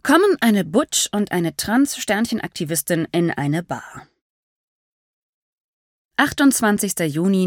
kommen eine Butch und eine Trans-Sternchen-Aktivistin in eine Bar. 28. Juni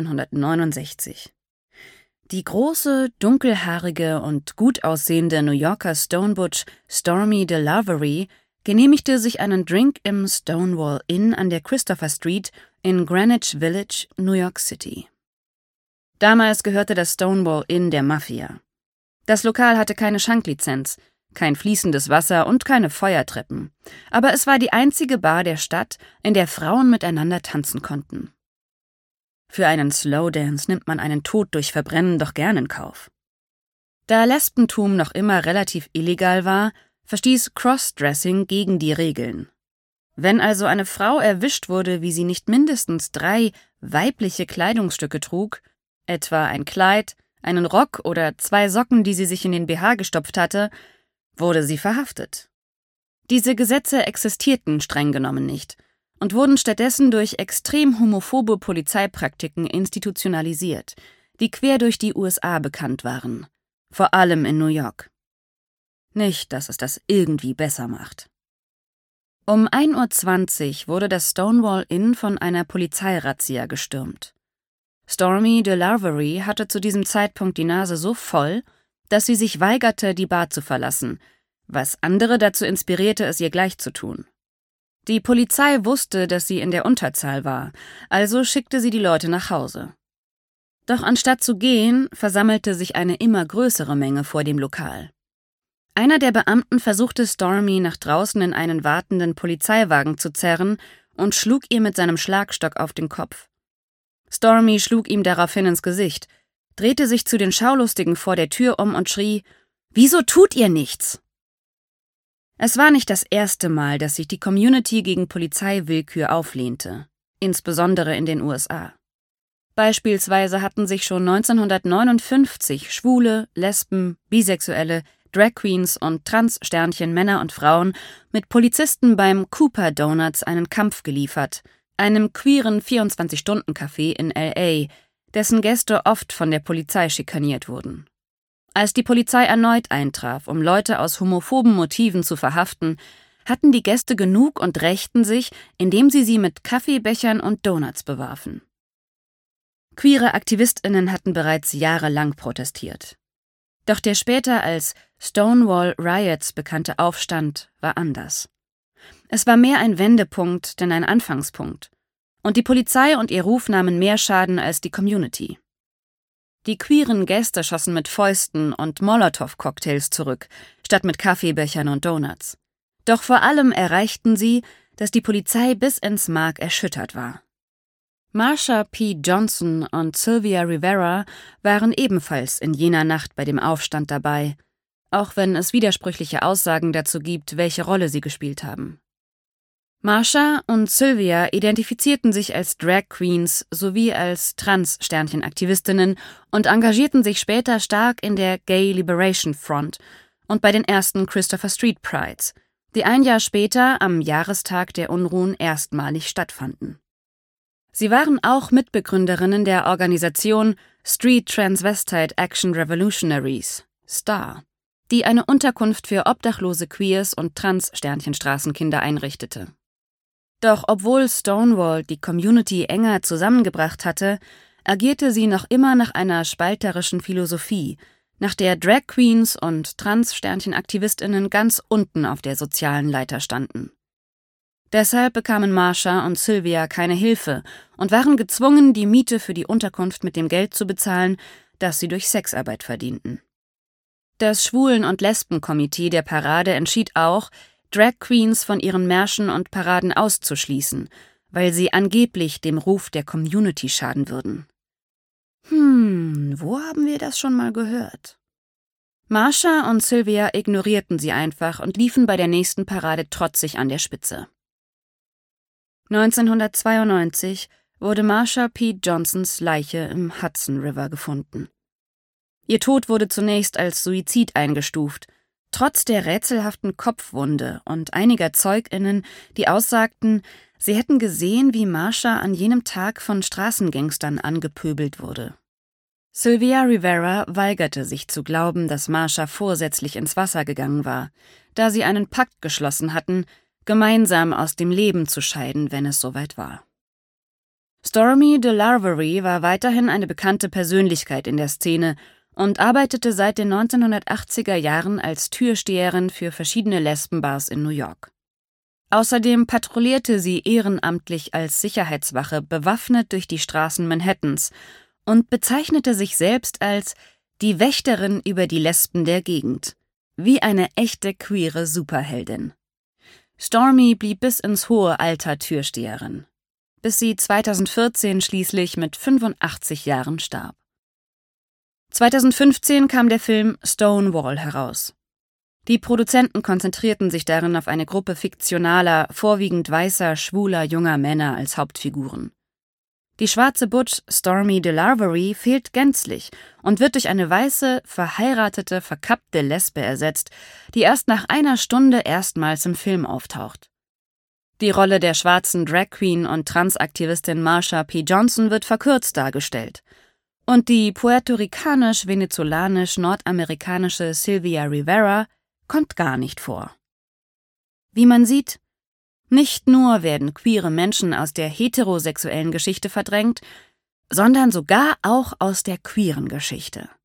1969. Die große, dunkelhaarige und gut aussehende New Yorker Stone-Butch Stormy DeLavery genehmigte sich einen Drink im Stonewall Inn an der Christopher Street in Greenwich Village, New York City. Damals gehörte das Stonewall Inn der Mafia. Das Lokal hatte keine Schanklizenz, kein fließendes Wasser und keine Feuertreppen, aber es war die einzige Bar der Stadt, in der Frauen miteinander tanzen konnten. Für einen Slowdance nimmt man einen Tod durch Verbrennen doch gern in Kauf. Da Lesbentum noch immer relativ illegal war, verstieß Crossdressing gegen die Regeln. Wenn also eine Frau erwischt wurde, wie sie nicht mindestens 3 weibliche Kleidungsstücke trug, etwa ein Kleid, einen Rock oder 2 Socken, die sie sich in den BH gestopft hatte, wurde sie verhaftet. Diese Gesetze existierten streng genommen nicht und wurden stattdessen durch extrem homophobe Polizeipraktiken institutionalisiert, die quer durch die USA bekannt waren, vor allem in New York. Nicht, dass es das irgendwie besser macht. Um 1:20 Uhr wurde das Stonewall Inn von einer Polizeirazzia gestürmt. Stormy DeLavery hatte zu diesem Zeitpunkt die Nase so voll, dass sie sich weigerte, die Bar zu verlassen, was andere dazu inspirierte, es ihr gleich zu tun. Die Polizei wusste, dass sie in der Unterzahl war, also schickte sie die Leute nach Hause. Doch anstatt zu gehen, versammelte sich eine immer größere Menge vor dem Lokal. Einer der Beamten versuchte Stormy nach draußen in einen wartenden Polizeiwagen zu zerren und schlug ihr mit seinem Schlagstock auf den Kopf. Stormy schlug ihm daraufhin ins Gesicht, drehte sich zu den Schaulustigen vor der Tür um und schrie: »Wieso tut ihr nichts?« Es war nicht das erste Mal, dass sich die Community gegen Polizeiwillkür auflehnte, insbesondere in den USA. Beispielsweise hatten sich schon 1959 Schwule, Lesben, Bisexuelle, Drag Queens und Trans-Sternchen, Männer und Frauen mit Polizisten beim Cooper Donuts einen Kampf geliefert, einem queeren 24-Stunden-Café in L.A., dessen Gäste oft von der Polizei schikaniert wurden. Als die Polizei erneut eintraf, um Leute aus homophoben Motiven zu verhaften, hatten die Gäste genug und rächten sich, indem sie mit Kaffeebechern und Donuts bewarfen. Queere AktivistInnen hatten bereits jahrelang protestiert. Doch der später als Stonewall Riots bekannte Aufstand war anders. Es war mehr ein Wendepunkt, denn ein Anfangspunkt. Und die Polizei und ihr Ruf nahmen mehr Schaden als die Community. Die queeren Gäste schossen mit Fäusten und Molotow-Cocktails zurück, statt mit Kaffeebechern und Donuts. Doch vor allem erreichten sie, dass die Polizei bis ins Mark erschüttert war. Marsha P. Johnson und Sylvia Rivera waren ebenfalls in jener Nacht bei dem Aufstand dabei, auch wenn es widersprüchliche Aussagen dazu gibt, welche Rolle sie gespielt haben. Marsha und Sylvia identifizierten sich als Drag Queens sowie als Trans-Sternchen-Aktivistinnen und engagierten sich später stark in der Gay Liberation Front und bei den ersten Christopher Street Prides, die ein Jahr später am Jahrestag der Unruhen erstmalig stattfanden. Sie waren auch Mitbegründerinnen der Organisation Street Transvestite Action Revolutionaries, STAR, die eine Unterkunft für obdachlose Queers und Trans-Sternchen-Straßenkinder einrichtete. Doch obwohl Stonewall die Community enger zusammengebracht hatte, agierte sie noch immer nach einer spalterischen Philosophie, nach der Drag Queens und Trans-Sternchen-AktivistInnen ganz unten auf der sozialen Leiter standen. Deshalb bekamen Marsha und Sylvia keine Hilfe und waren gezwungen, die Miete für die Unterkunft mit dem Geld zu bezahlen, das sie durch Sexarbeit verdienten. Das Schwulen- und Lesbenkomitee der Parade entschied auch, Drag Queens von ihren Märschen und Paraden auszuschließen, weil sie angeblich dem Ruf der Community schaden würden. Wo haben wir das schon mal gehört? Marsha und Sylvia ignorierten sie einfach und liefen bei der nächsten Parade trotzig an der Spitze. 1992 wurde Marsha P. Johnsons Leiche im Hudson River gefunden. Ihr Tod wurde zunächst als Suizid eingestuft, trotz der rätselhaften Kopfwunde und einiger ZeugInnen, die aussagten, sie hätten gesehen, wie Marsha an jenem Tag von Straßengangstern angepöbelt wurde. Sylvia Rivera weigerte sich zu glauben, dass Marsha vorsätzlich ins Wasser gegangen war, da sie einen Pakt geschlossen hatten, gemeinsam aus dem Leben zu scheiden, wenn es soweit war. Stormy DeLarverie war weiterhin eine bekannte Persönlichkeit in der Szene und arbeitete seit den 1980er Jahren als Türsteherin für verschiedene Lesbenbars in New York. Außerdem patrouillierte sie ehrenamtlich als Sicherheitswache bewaffnet durch die Straßen Manhattans und bezeichnete sich selbst als die Wächterin über die Lesben der Gegend, wie eine echte queere Superheldin. Stormy blieb bis ins hohe Alter Türsteherin, bis sie 2014 schließlich mit 85 Jahren starb. 2015 kam der Film Stonewall heraus. Die Produzenten konzentrierten sich darin auf eine Gruppe fiktionaler, vorwiegend weißer, schwuler junger Männer als Hauptfiguren. Die schwarze Butch Stormy DeLarverie fehlt gänzlich und wird durch eine weiße, verheiratete, verkappte Lesbe ersetzt, die erst nach einer Stunde erstmals im Film auftaucht. Die Rolle der schwarzen Drag Queen und Transaktivistin Marsha P. Johnson wird verkürzt dargestellt. Und die puerto-ricanisch-venezolanisch-nordamerikanische Sylvia Rivera kommt gar nicht vor. Wie man sieht, nicht nur werden queere Menschen aus der heterosexuellen Geschichte verdrängt, sondern sogar auch aus der queeren Geschichte.